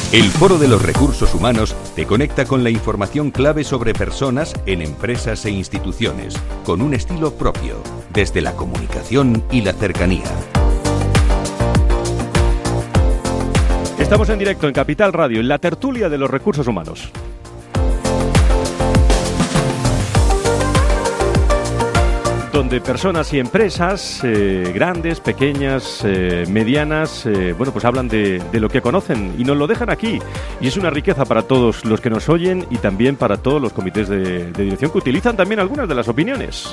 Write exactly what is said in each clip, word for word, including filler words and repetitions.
El Foro de los Recursos Humanos te conecta con la información clave sobre personas en empresas e instituciones, con un estilo propio, desde la comunicación y la cercanía. Estamos en directo en Capital Radio, en la tertulia de los recursos humanos. Donde personas y empresas, eh, grandes, pequeñas, eh, medianas, eh, bueno, pues hablan de, de lo que conocen y nos lo dejan aquí. Y es una riqueza para todos los que nos oyen y también para todos los comités de, de dirección que utilizan también algunas de las opiniones.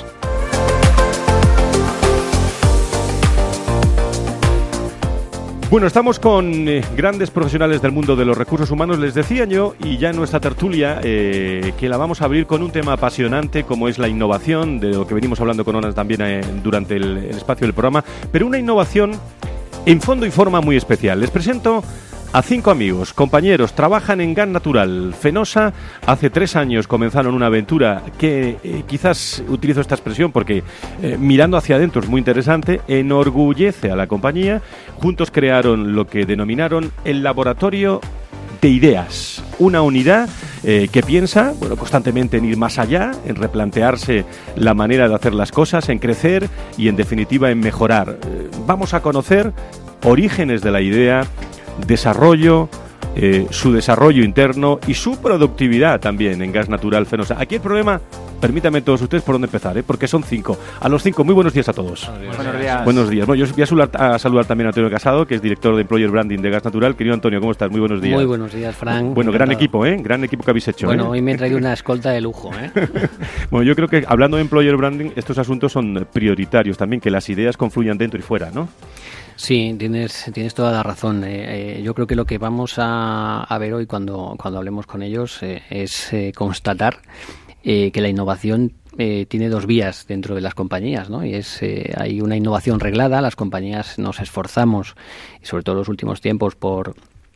Bueno, estamos con eh, grandes profesionales del mundo de los recursos humanos, les decía yo, y ya en nuestra tertulia, eh, que la vamos a abrir con un tema apasionante como es la innovación, de lo que venimos hablando con Onas también eh, durante el, el espacio del programa, pero una innovación en fondo y forma muy especial. Les presento a cinco amigos, compañeros, trabajan en Gas Natural Fenosa. Hace tres años comenzaron una aventura que eh, quizás utilizo esta expresión porque eh, mirando hacia adentro es muy interesante, enorgullece a la compañía. Juntos crearon lo que denominaron el Laboratorio de Ideas, una unidad eh, que piensa, bueno, constantemente en ir más allá, en replantearse la manera de hacer las cosas, en crecer y en definitiva en mejorar. Eh, vamos a conocer orígenes de la idea, desarrollo, eh, su desarrollo interno y su productividad también en Gas Natural Fenosa. Aquí el problema, permítanme todos ustedes por dónde empezar, ¿eh? Porque son cinco. A los cinco, muy buenos días a todos. Buenos días. Buenos días. Buenos días. Bueno, yo voy a saludar, a saludar también a Antonio Casado, que es director de Employer Branding de Gas Natural. Querido Antonio, ¿cómo estás? Muy buenos días. Muy buenos días, Fran. Bueno, gran equipo, ¿eh? Gran equipo que habéis hecho. Bueno, ¿eh? hoy me he traído una escolta de lujo, ¿eh? Bueno, yo creo que hablando de Employer Branding, estos asuntos son prioritarios también, que las ideas confluyan dentro y fuera, ¿no? Sí, tienes, tienes toda la razón. Eh, eh, yo creo que lo que vamos a, a ver hoy cuando, cuando hablemos con ellos eh, es eh, constatar eh, que la innovación eh, tiene dos vías dentro de las compañías, ¿no? Y es eh, hay una innovación reglada, las compañías nos esforzamos, y sobre todo en los últimos tiempos, por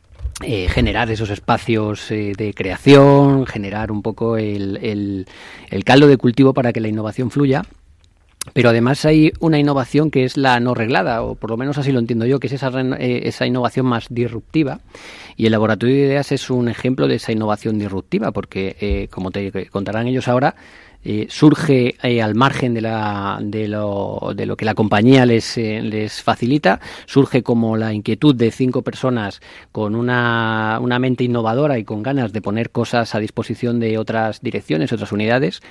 Eh, generar esos espacios eh, de creación, generar un poco el, el, el caldo de cultivo para que la innovación fluya. Pero además hay una innovación que es la no reglada, o por lo menos así lo entiendo yo, que es esa, eh, esa innovación más disruptiva. Y el Laboratorio de Ideas es un ejemplo de esa innovación disruptiva, porque, eh, como te contarán ellos ahora, eh, surge eh, al margen de, la, de, lo, de lo que la compañía les, eh, les facilita, surge como la inquietud de cinco personas con una, una mente innovadora y con ganas de poner cosas a disposición de otras direcciones, otras unidades.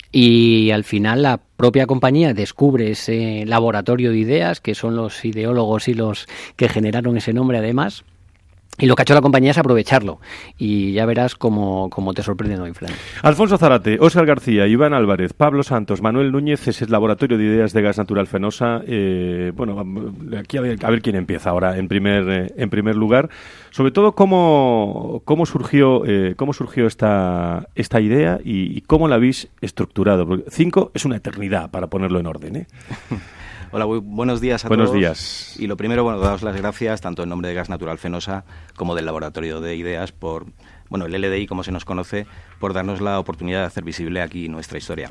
Y al final la propia compañía descubre ese laboratorio de ideas, que son los ideólogos y los que generaron ese nombre además. Y lo que ha hecho la compañía es aprovecharlo. Y ya verás cómo, cómo te sorprenden hoy, Fran. Alfonso Zarate, Óscar García, Iván Álvarez, Pablo Santos, Manuel Núñez, es el Laboratorio de Ideas de Gas Natural Fenosa. Eh, bueno, aquí a ver, a ver quién empieza ahora en primer, eh, en primer lugar. Sobre todo, cómo, cómo surgió, eh, cómo surgió esta, esta idea y, y cómo la habéis estructurado. Porque cinco es una eternidad para ponerlo en orden, ¿eh? Hola, muy buenos días a buenos todos. Buenos días. Y lo primero, bueno, daros las gracias, tanto en nombre de Gas Natural Fenosa como del Laboratorio de Ideas, por, bueno, el L D I, como se nos conoce, por darnos la oportunidad de hacer visible aquí nuestra historia.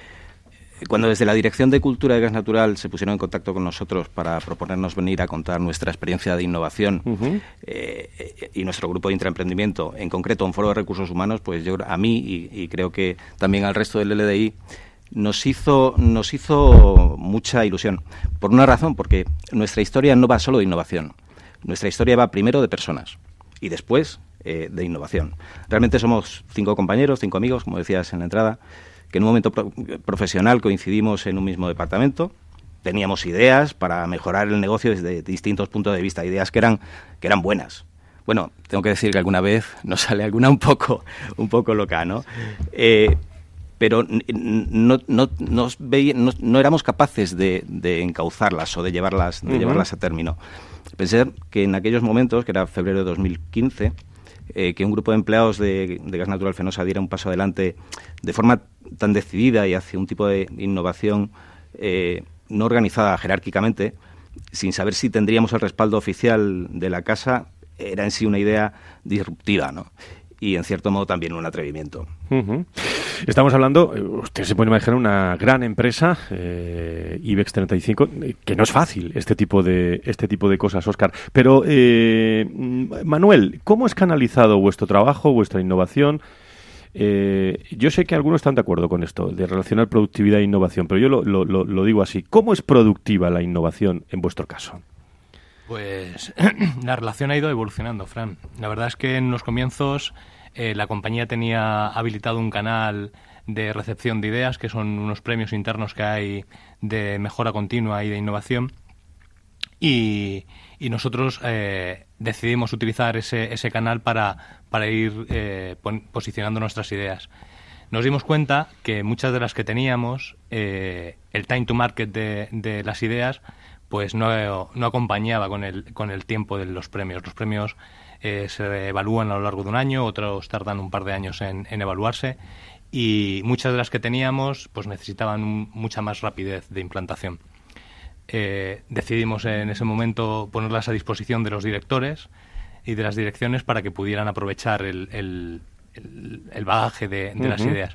Cuando desde la Dirección de Cultura de Gas Natural se pusieron en contacto con nosotros para proponernos venir a contar nuestra experiencia de innovación uh-huh. eh, y nuestro grupo de intraemprendimiento, en concreto un foro de recursos humanos, pues yo a mí y, y creo que también al resto del L D I, Nos hizo, nos hizo mucha ilusión. Por una razón, porque nuestra historia no va solo de innovación. Nuestra historia va primero de personas y después eh, de innovación. Realmente somos cinco compañeros, cinco amigos, como decías en la entrada, que en un momento pro- profesional coincidimos en un mismo departamento. Teníamos ideas para mejorar el negocio desde distintos puntos de vista, ideas que eran, que eran buenas. Bueno, tengo que decir que alguna vez nos sale alguna un poco, un poco loca, ¿no? Eh, pero no, no, no, veía, no, no éramos capaces de, de encauzarlas o de llevarlas, de uh-huh. llevarlas a término. Pensé que en aquellos momentos, que era febrero de dos mil quince, eh, que un grupo de empleados de, de Gas Natural Fenosa diera un paso adelante de forma tan decidida y hacia un tipo de innovación eh, no organizada jerárquicamente, sin saber si tendríamos el respaldo oficial de la casa, era en sí una idea disruptiva, ¿no? y, en cierto modo, también un atrevimiento. Uh-huh. Estamos hablando, usted se puede imaginar una gran empresa, eh, IBEX treinta y cinco, que no es fácil este tipo de este tipo de cosas, Óscar. Pero, eh, Manuel, ¿cómo es canalizado vuestro trabajo, vuestra innovación? Eh, yo sé que algunos están de acuerdo con esto, de relacionar productividad e innovación, pero yo lo, lo, lo, lo digo así. ¿Cómo es productiva la innovación en vuestro caso? Pues la relación ha ido evolucionando, Fran. La verdad es que en los comienzos eh, la compañía tenía habilitado un canal de recepción de ideas, que son unos premios internos que hay de mejora continua y de innovación, y, y nosotros eh, decidimos utilizar ese, ese canal para, para ir eh, pon, posicionando nuestras ideas. Nos dimos cuenta que muchas de las que teníamos, eh, el time to market de, de las ideas, pues no, no acompañaba con el, con el tiempo de los premios. Los premios eh, se evalúan a lo largo de un año, otros tardan un par de años en, en evaluarse, y muchas de las que teníamos pues necesitaban un, mucha más rapidez de implantación. Eh, decidimos en ese momento ponerlas a disposición de los directores y de las direcciones para que pudieran aprovechar el, el, el, el bagaje de, de uh-huh. las ideas.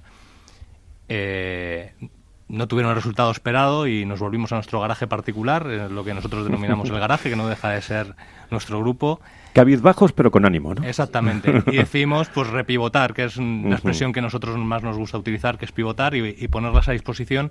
Eh, no tuvieron el resultado esperado y nos volvimos a nuestro garaje particular, lo que nosotros denominamos el garaje, que no deja de ser nuestro grupo. Cabizbajos, pero con ánimo, ¿no? Exactamente. Y decidimos pues repivotar, que es una uh-huh. expresión que a nosotros más nos gusta utilizar, que es pivotar, y, y ponerlas a disposición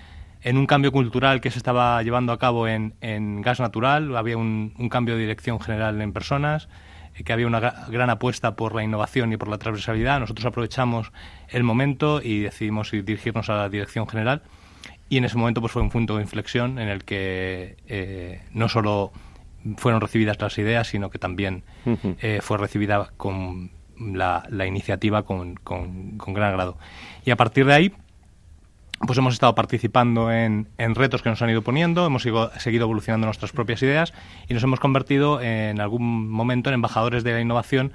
en un cambio cultural que se estaba llevando a cabo en, en Gas Natural. Había un, un cambio de dirección general en personas, que había una gran apuesta por la innovación y por la transversalidad. Nosotros aprovechamos el momento y decidimos dirigirnos a la dirección general, y en ese momento pues fue un punto de inflexión en el que eh, no solo fueron recibidas las ideas, sino que también uh-huh. eh, fue recibida con la, la iniciativa con, con, con gran agrado. Y a partir de ahí pues hemos estado participando en, en retos que nos han ido poniendo, hemos sigo, seguido evolucionando nuestras propias ideas y nos hemos convertido en algún momento en embajadores de la innovación,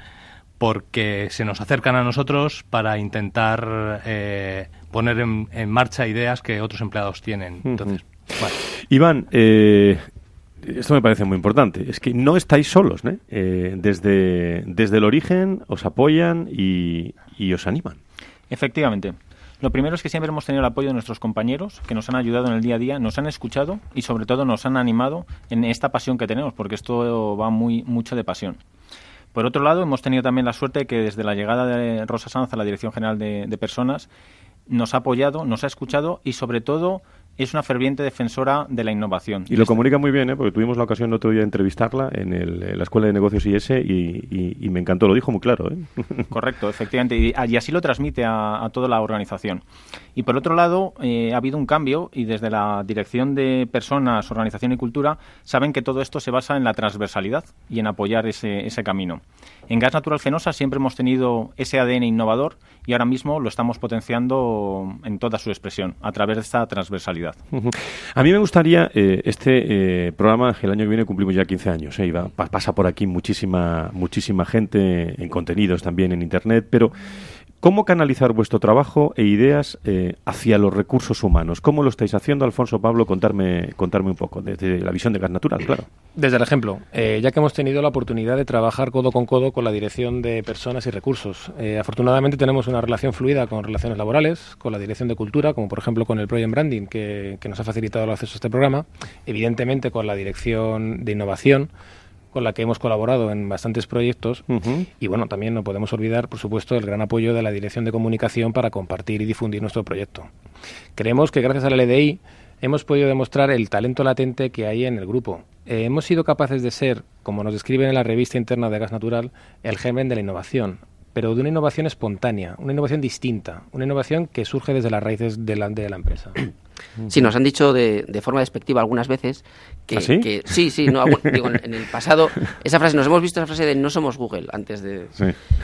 porque se nos acercan a nosotros para intentar eh, poner en, en marcha ideas que otros empleados tienen. Entonces, uh-huh. bueno. Iván, eh, esto me parece muy importante, es que no estáis solos, ¿no? Eh, desde, desde el origen os apoyan y, y os animan. Efectivamente. Lo primero es que siempre hemos tenido el apoyo de nuestros compañeros, que nos han ayudado en el día a día, nos han escuchado y sobre todo nos han animado en esta pasión que tenemos, porque esto va muy mucho de pasión. Por otro lado, hemos tenido también la suerte de que desde la llegada de Rosa Sanz a la Dirección General de, de Personas nos ha apoyado, nos ha escuchado y sobre todo es una ferviente defensora de la innovación. Y lo comunica muy bien, ¿eh? Porque tuvimos la ocasión el otro día de entrevistarla en, el, en la Escuela de Negocios I S y, y, y me encantó, lo dijo muy claro, ¿eh? Correcto, efectivamente, y, y así lo transmite a, a toda la organización. Y por otro lado, eh, ha habido un cambio y desde la Dirección de Personas, Organización y Cultura saben que todo esto se basa en la transversalidad y en apoyar ese, ese camino. En Gas Natural Fenosa siempre hemos tenido ese A D N innovador y ahora mismo lo estamos potenciando en toda su expresión, a través de esta transversalidad. Uh-huh. A mí me gustaría, eh, este eh, programa, el año que viene cumplimos ya quince años, eh, y va, pasa por aquí muchísima, muchísima gente en contenidos también en Internet, pero ¿cómo canalizar vuestro trabajo e ideas eh, hacia los recursos humanos? ¿Cómo lo estáis haciendo, Alfonso, Pablo? Contarme, contarme un poco, desde la visión de Gas Natural, claro. Desde el ejemplo, eh, ya que hemos tenido la oportunidad de trabajar codo con codo con la Dirección de Personas y Recursos. Eh, afortunadamente tenemos una relación fluida con relaciones laborales, con la Dirección de Cultura, como por ejemplo con el Project Branding, que, que nos ha facilitado el acceso a este programa, evidentemente con la Dirección de Innovación, con la que hemos colaborado en bastantes proyectos, uh-huh. y bueno, también no podemos olvidar, por supuesto, el gran apoyo de la Dirección de Comunicación para compartir y difundir nuestro proyecto. Creemos que gracias a la L D I hemos podido demostrar el talento latente que hay en el grupo. Eh, hemos sido capaces de ser, como nos describen en la revista interna de Gas Natural, el germen de la innovación, pero de una innovación espontánea, una innovación distinta, una innovación que surge desde las raíces de la, de la empresa. Sí, nos han dicho de, de forma despectiva algunas veces que... ¿Ah, sí? que sí, sí, no, digo, en el pasado, esa frase, nos hemos visto esa frase de no somos Google antes de... Sí.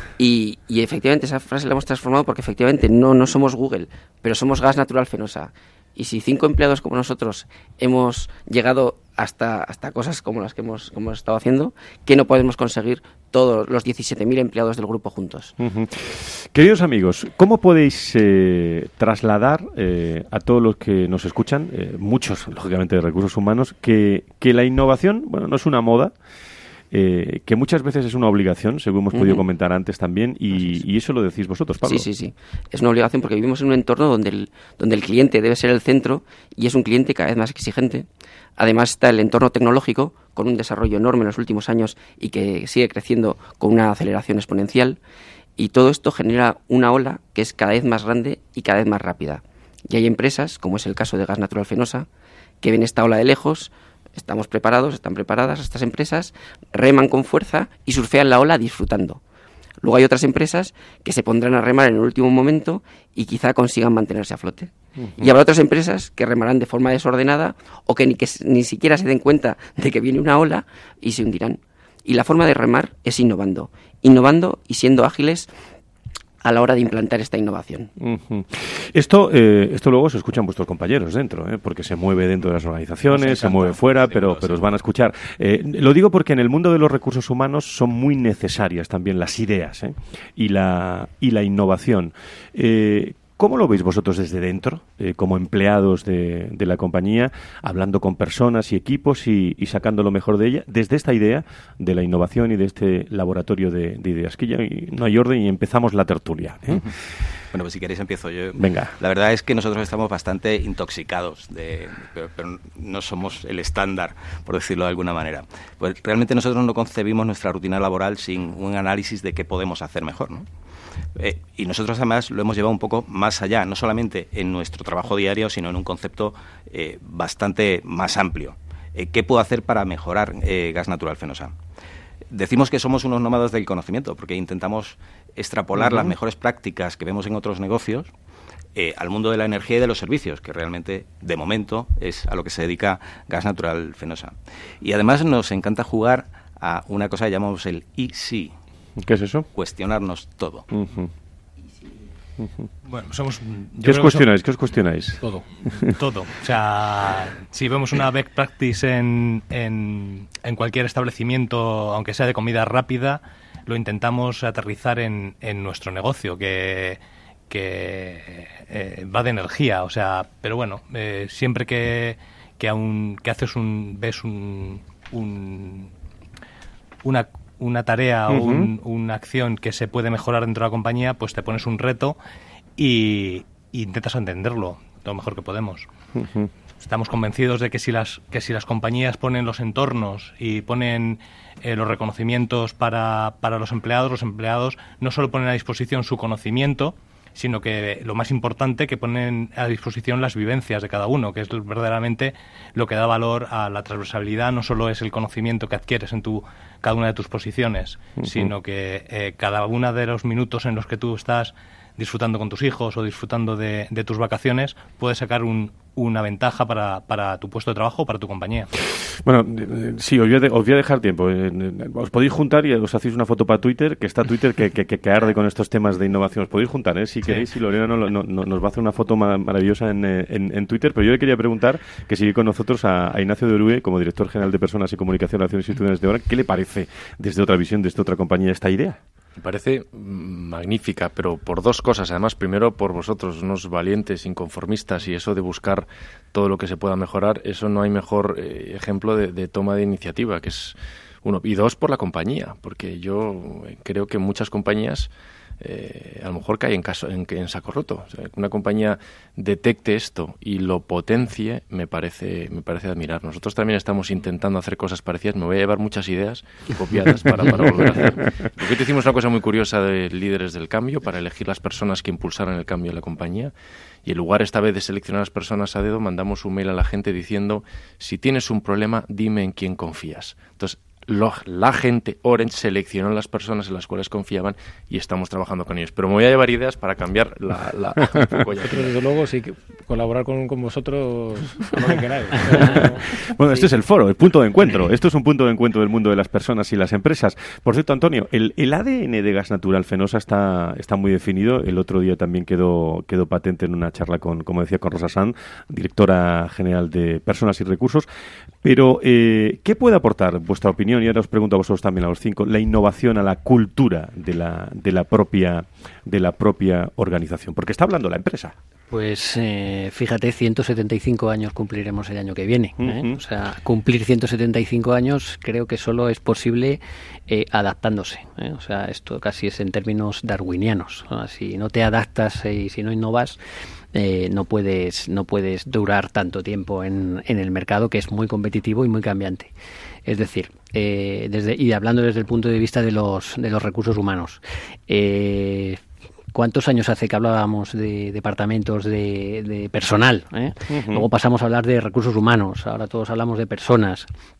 Y, y efectivamente esa frase la hemos transformado porque efectivamente no, no somos Google, pero somos Gas Natural Fenosa. Y si cinco empleados como nosotros hemos llegado hasta, hasta cosas como las que hemos, como hemos estado haciendo, ¿qué no podemos conseguir todos los diecisiete mil empleados del grupo juntos? Uh-huh. Queridos amigos, ¿cómo podéis eh, trasladar eh, a todos los que nos escuchan, eh, muchos, lógicamente, de recursos humanos, que, que la innovación, bueno, no es una moda, eh, que muchas veces es una obligación, según hemos podido uh-huh. comentar antes también, y, y eso lo decís vosotros, Pablo. Sí, sí, sí. Es una obligación porque vivimos en un entorno donde el, donde el cliente debe ser el centro y es un cliente cada vez más exigente. Además está el entorno tecnológico con un desarrollo enorme en los últimos años y que sigue creciendo con una aceleración exponencial. Y todo esto genera una ola que es cada vez más grande y cada vez más rápida. Y hay empresas, como es el caso de Gas Natural Fenosa, que ven esta ola de lejos. Estamos preparados, están preparadas estas empresas, reman con fuerza y surfean la ola disfrutando. Luego hay otras empresas que se pondrán a remar en el último momento y quizá consigan mantenerse a flote. Uh-huh. Y habrá otras empresas que remarán de forma desordenada o que ni, que ni siquiera se den cuenta de que viene una ola y se hundirán. Y la forma de remar es innovando, innovando y siendo ágiles a la hora de implantar esta innovación. Uh-huh. Esto eh, esto luego se escuchan vuestros compañeros dentro, ¿eh? Porque se mueve dentro de las organizaciones, se mueve fuera, pero, pero os van a escuchar. Eh, lo digo porque en el mundo de los recursos humanos son muy necesarias también las ideas, ¿eh? y, la, y la innovación. Eh, ¿Cómo lo veis vosotros desde dentro, eh, como empleados de, de la compañía, hablando con personas y equipos y, y sacando lo mejor de ella, desde esta idea de la innovación y de este laboratorio de, de ideas? Que ya no hay orden y empezamos la tertulia, ¿eh? Bueno, pues si queréis empiezo yo. Venga. La verdad es que nosotros estamos bastante intoxicados, de, pero, pero no somos el estándar, por decirlo de alguna manera. Pues realmente nosotros no concebimos nuestra rutina laboral sin un análisis de qué podemos hacer mejor, ¿no? Eh, y nosotros además lo hemos llevado un poco más allá, no solamente en nuestro trabajo diario, sino en un concepto eh, bastante más amplio. Eh, ¿Qué puedo hacer para mejorar eh, Gas Natural Fenosa? Decimos que somos unos nómadas del conocimiento, porque intentamos extrapolar uh-huh. las mejores prácticas que vemos en otros negocios eh, al mundo de la energía y de los servicios, que realmente, de momento, es a lo que se dedica Gas Natural Fenosa. Y además nos encanta jugar a una cosa que llamamos el E C. ¿Qué es eso? Cuestionarnos todo. Uh-huh. Uh-huh. Bueno, somos... ¿Qué os cuestionáis? ¿Qué os cuestionáis? Todo. Todo. O sea, si vemos una best practice en, en, en cualquier establecimiento, aunque sea de comida rápida, lo intentamos aterrizar en, en nuestro negocio, que, que eh, va de energía. O sea, pero bueno, eh, siempre que, que, aún, que haces un... ves un... un una una tarea uh-huh. o un, una acción que se puede mejorar dentro de la compañía, pues te pones un reto y, y intentas entenderlo lo mejor que podemos. Uh-huh. Estamos convencidos de que si las que si las compañías ponen los entornos y ponen eh, los reconocimientos para, para los empleados, los empleados no solo ponen a disposición su conocimiento, sino que lo más importante, que ponen a disposición las vivencias de cada uno, que es verdaderamente lo que da valor a la transversalidad. No solo es el conocimiento que adquieres en tu cada una de tus posiciones, uh-huh. sino que eh, cada uno de los minutos en los que tú estás disfrutando con tus hijos o disfrutando de, de tus vacaciones, puedes sacar un, una ventaja para, para tu puesto de trabajo o para tu compañía. Bueno, eh, sí, os voy, a de, os voy a dejar tiempo. Eh, os podéis juntar y os hacéis una foto para Twitter, que está Twitter que, que, que arde con estos temas de innovación. Os podéis juntar, ¿eh? Si sí. queréis, y Lorena no, no, no, nos va a hacer una foto ma- maravillosa en, en, en Twitter. Pero yo le quería preguntar, que sigue con nosotros a, a Ignacio de Orue, como director general de Personas y Comunicación de Relaciones Institucionales de Orange. ¿Qué le parece desde otra visión, desde otra compañía, esta idea? Me parece magnífica, pero por dos cosas. Además, primero, por vosotros, unos valientes, inconformistas, y eso de buscar todo lo que se pueda mejorar, eso no hay mejor eh, ejemplo de, de toma de iniciativa, que es uno. Y dos, por la compañía, porque yo creo que muchas compañías eh, a lo mejor caen en, caso, en, en saco roto. O sea, que una compañía detecte esto y lo potencie, me parece me parece admirar. Nosotros también estamos intentando hacer cosas parecidas. Me voy a llevar muchas ideas copiadas para, para volver a hacer. Porque te hicimos una cosa muy curiosa de líderes del cambio, para elegir las personas que impulsaran el cambio en la compañía. Y en lugar esta vez de seleccionar a las personas a dedo, mandamos un mail a la gente diciendo: si tienes un problema, dime en quién confías. Entonces, Lo, la gente, Orange, seleccionó las personas en las cuales confiaban y estamos trabajando con ellos. Pero me voy a llevar ideas para cambiar la... la un poco ya. Nosotros, desde luego, sí, que colaborar con, con vosotros, lo que queráis. Bueno, sí. Este es el foro, el punto de encuentro. Esto es un punto de encuentro del mundo de las personas y las empresas. Por cierto, Antonio, el, el A D N de Gas Natural Fenosa está, está muy definido. El otro día también quedó, quedó patente en una charla con, como decía, con Rosa Sanz, directora general de Personas y Recursos. Pero, eh, ¿qué puede aportar, vuestra opinión? Y ahora os pregunto a vosotros también, a los cinco, la innovación a la cultura de la, de la propia de la propia organización, porque está hablando la empresa. Pues eh, fíjate, ciento setenta y cinco años cumpliremos el año que viene. ¿eh? Uh-huh. O sea, cumplir ciento setenta y cinco años creo que solo es posible eh, adaptándose. ¿eh? O sea, esto casi es en términos darwinianos. ¿no? Si no te adaptas eh, y si no innovas, eh, no puedes no puedes durar tanto tiempo en, en el mercado, que es muy competitivo y muy cambiante. Es decir, eh, desde y hablando desde el punto de vista de los de los recursos humanos. Eh, ¿Cuántos años hace que hablábamos de departamentos de, de personal? ¿eh? Uh-huh. Luego pasamos a hablar de recursos humanos, ahora todos hablamos de personas.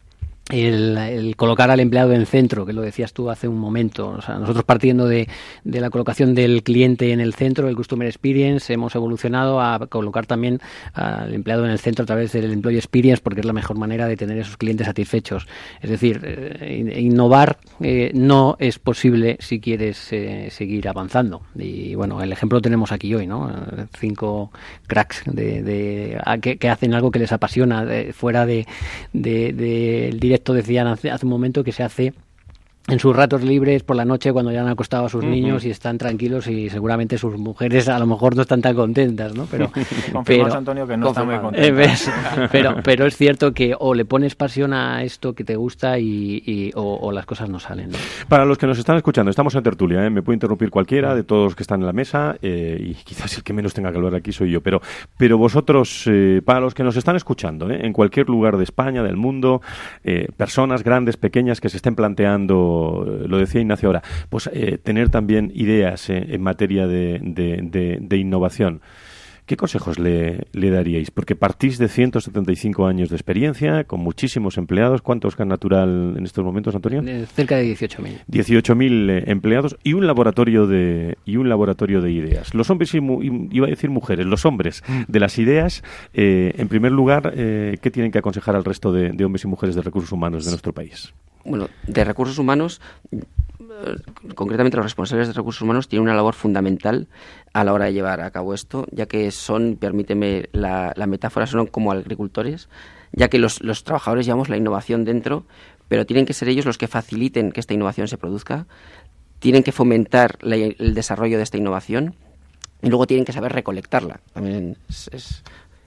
El, el colocar al empleado en el centro, que lo decías tú hace un momento. O sea, nosotros partiendo de, de la colocación del cliente en el centro, el Customer Experience, hemos evolucionado a colocar también al empleado en el centro a través del Employee Experience, porque es la mejor manera de tener esos clientes satisfechos. Es decir, eh, innovar eh, no es posible si quieres eh, seguir avanzando. Y bueno, el ejemplo lo tenemos aquí hoy, ¿no? Cinco cracks de, de, a, que, que hacen algo que les apasiona, de, fuera de, de, de el directo. Esto decían hace, hace un momento que se hace en sus ratos libres por la noche cuando ya han acostado a sus uh-huh. niños y están tranquilos y seguramente sus mujeres a lo mejor no están tan contentas, ¿no? Pero, confirmas, Antonio, que no está muy contenta. Eh, pero, pero es cierto que o le pones pasión a esto que te gusta y, y o, o las cosas no salen, ¿no? Para los que nos están escuchando, estamos en tertulia, ¿eh? Me puede interrumpir cualquiera de todos los que están en la mesa eh, y quizás el que menos tenga que hablar aquí soy yo, pero, pero vosotros, eh, para los que nos están escuchando, ¿eh? en cualquier lugar de España, del mundo, eh, personas grandes, pequeñas que se estén planteando, lo decía Ignacio ahora, pues eh, tener también ideas eh, en materia de, de, de, de innovación. ¿Qué consejos le, le daríais? Porque partís de ciento setenta y cinco años de experiencia, con muchísimos empleados. ¿Cuántos Gas Natural en estos momentos, Antonio? Eh, cerca de dieciocho mil. dieciocho mil eh, empleados y un laboratorio de y un laboratorio de ideas. Los hombres y, mu- iba a decir mujeres, los hombres de las ideas, eh, en primer lugar, eh, ¿qué tienen que aconsejar al resto de, de hombres y mujeres de recursos humanos de nuestro país? Bueno, de recursos humanos, concretamente los responsables de recursos humanos tienen una labor fundamental a la hora de llevar a cabo esto, ya que son, permíteme la, la metáfora, son como agricultores, ya que los, los trabajadores llevamos la innovación dentro, pero tienen que ser ellos los que faciliten que esta innovación se produzca, tienen que fomentar la, el desarrollo de esta innovación y luego tienen que saber recolectarla. También es, es,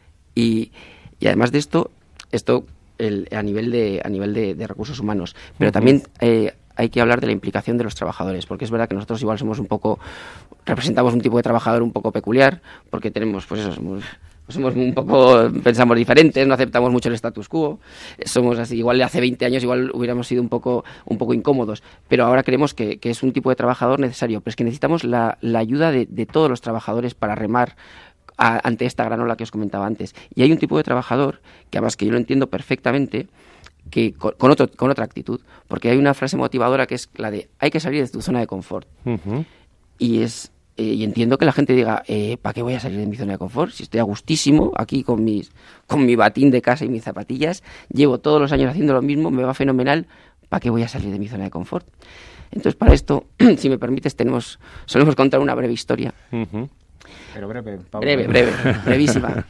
y, y además de esto, esto el, a nivel de a nivel de, de recursos humanos, pero uh-huh. también eh, hay que hablar de la implicación de los trabajadores, porque es verdad que nosotros igual somos un poco, representamos un tipo de trabajador un poco peculiar, porque tenemos, pues eso, somos, somos un poco, pensamos diferentes, no aceptamos mucho el status quo, somos así, igual hace veinte años igual hubiéramos sido un poco un poco incómodos, pero ahora creemos que, que es un tipo de trabajador necesario, pero es que necesitamos la, la ayuda de, de todos los trabajadores para remar a, ante esta gran ola que os comentaba antes. Y hay un tipo de trabajador, que además que yo lo entiendo perfectamente, que con, con, otro, con otra actitud, porque hay una frase motivadora que es la de hay que salir de tu zona de confort. Uh-huh. Y es eh, y entiendo que la gente diga, eh, ¿para qué voy a salir de mi zona de confort? Si estoy a gustísimo aquí con mis con mi batín de casa y mis zapatillas, llevo todos los años haciendo lo mismo, me va fenomenal, ¿para qué voy a salir de mi zona de confort? Entonces, para esto, si me permites, tenemos solemos contar una breve historia. Uh-huh. Pero breve, Pablo. Breve, breve, brevísima.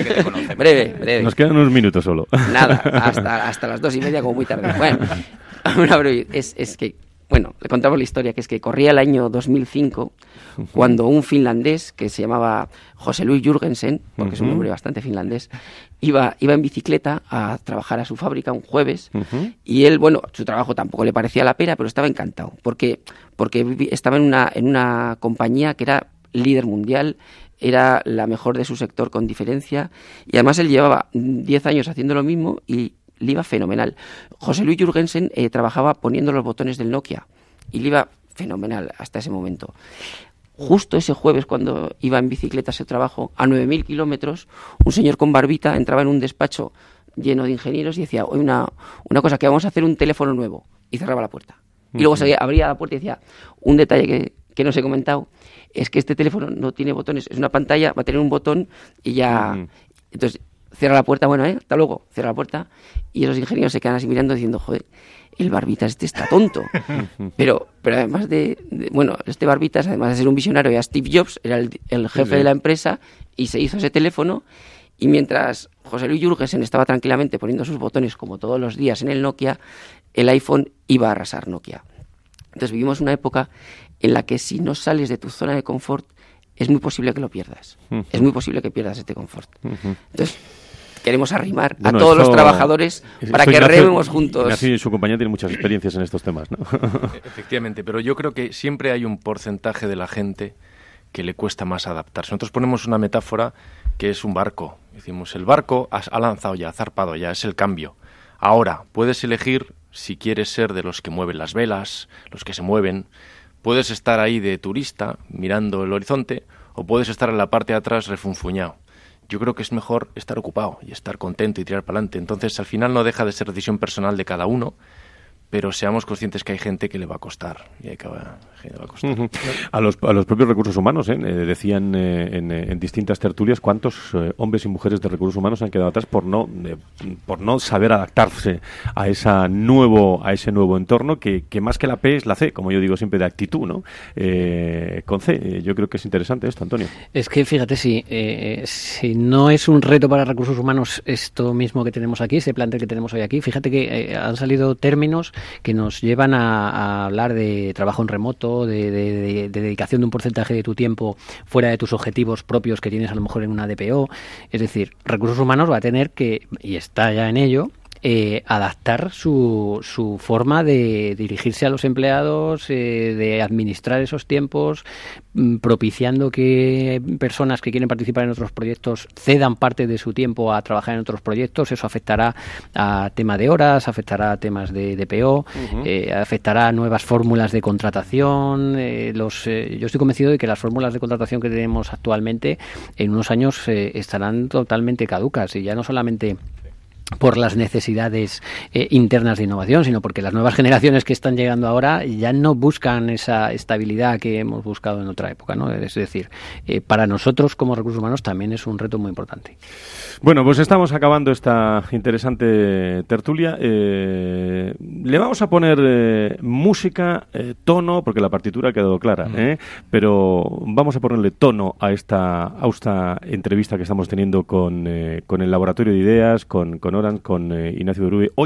breve, breve. Nos quedan unos minutos solo. Nada, hasta, hasta las dos y media como muy tarde. Bueno, una breve, es, es que, bueno, le contamos la historia, que es que corría el año dos mil cinco, cuando un finlandés que se llamaba José Luis Jürgensen, porque uh-huh. es un nombre bastante finlandés, iba, iba en bicicleta a trabajar a su fábrica un jueves, uh-huh. y él, bueno, su trabajo tampoco le parecía la pera, pero estaba encantado, porque, porque estaba en una, en una compañía que era líder mundial, era la mejor de su sector con diferencia, y además él llevaba diez años haciendo lo mismo y le iba fenomenal. José Luis Jürgensen eh, trabajaba poniendo los botones del Nokia y le iba fenomenal hasta ese momento. Justo ese jueves, cuando iba en bicicleta a ese trabajo, a nueve mil kilómetros, un señor con barbita entraba en un despacho lleno de ingenieros y decía, oye, una, una cosa, que vamos a hacer un teléfono nuevo, y cerraba la puerta. Y luego se abría la puerta y decía, un detalle que, que no os he comentado, es que este teléfono no tiene botones, es una pantalla, va a tener un botón y ya... Uh-huh. Entonces, cierra la puerta, bueno, ¿eh? Hasta luego, cierra la puerta, y esos ingenieros se quedan así mirando diciendo, joder, el Barbitas este está tonto. pero pero además de, de... Bueno, este Barbitas, además de ser un visionario, era Steve Jobs, era el, el jefe sí, de la empresa, y se hizo ese teléfono, y mientras José Luis Jürgensen estaba tranquilamente poniendo sus botones, como todos los días en el Nokia, el iPhone iba a arrasar Nokia. Entonces vivimos una época en la que si no sales de tu zona de confort, es muy posible que lo pierdas. Uh-huh. Es muy posible que pierdas este confort. Uh-huh. Entonces, queremos arrimar bueno, a todos esto, los trabajadores para que Ignacio, rememos juntos. Ignacio y su compañía tienen muchas experiencias en estos temas, ¿no? Efectivamente, pero yo creo que siempre hay un porcentaje de la gente que le cuesta más adaptarse. Nosotros ponemos una metáfora que es un barco. Decimos, el barco ha lanzado ya, ha zarpado ya, es el cambio. Ahora, puedes elegir si quieres ser de los que mueven las velas, los que se mueven. Puedes estar ahí de turista, mirando el horizonte, o puedes estar en la parte de atrás refunfuñado. Yo creo que es mejor estar ocupado y estar contento y tirar para adelante. Entonces, al final no deja de ser decisión personal de cada uno, pero seamos conscientes que hay gente que le va a costar. Y hay que, le va a, costar. Uh-huh. a, los, a los propios recursos humanos, ¿eh? decían eh, en, en distintas tertulias cuántos eh, hombres y mujeres de recursos humanos han quedado atrás por no eh, por no saber adaptarse a esa nuevo a ese nuevo entorno que, que más que la P es la C, como yo digo siempre, de actitud, ¿no? Eh, con C, eh, yo creo que es interesante esto, Antonio. Es que fíjate, si, eh, si no es un reto para recursos humanos esto mismo que tenemos aquí, ese plantel que tenemos hoy aquí, fíjate que eh, han salido términos que nos llevan a, a hablar de trabajo en remoto, de, de, de, de dedicación de un porcentaje de tu tiempo fuera de tus objetivos propios que tienes a lo mejor en una D P O. Es decir, recursos humanos va a tener que, y está ya en ello, Eh, adaptar su, su forma de dirigirse a los empleados, eh, de administrar esos tiempos, m, propiciando que personas que quieren participar en otros proyectos cedan parte de su tiempo a trabajar en otros proyectos. Eso afectará a tema de horas, afectará a temas de D P O, uh-huh. eh, afectará a nuevas fórmulas de contratación. Eh, los, eh, yo estoy convencido de que las fórmulas de contratación que tenemos actualmente en unos años eh, estarán totalmente caducas, y ya no solamente por las necesidades eh, internas de innovación, sino porque las nuevas generaciones que están llegando ahora ya no buscan esa estabilidad que hemos buscado en otra época, ¿no? Es decir, eh, para nosotros como recursos humanos también es un reto muy importante. Bueno, pues estamos acabando esta interesante tertulia. Eh, le vamos a poner eh, música, eh, tono, porque la partitura ha quedado clara, mm. ¿eh? pero vamos a ponerle tono a esta, a esta entrevista que estamos teniendo con, eh, con el Laboratorio de Ideas, con, con Orange, con eh, Ignacio de Urube. Hoy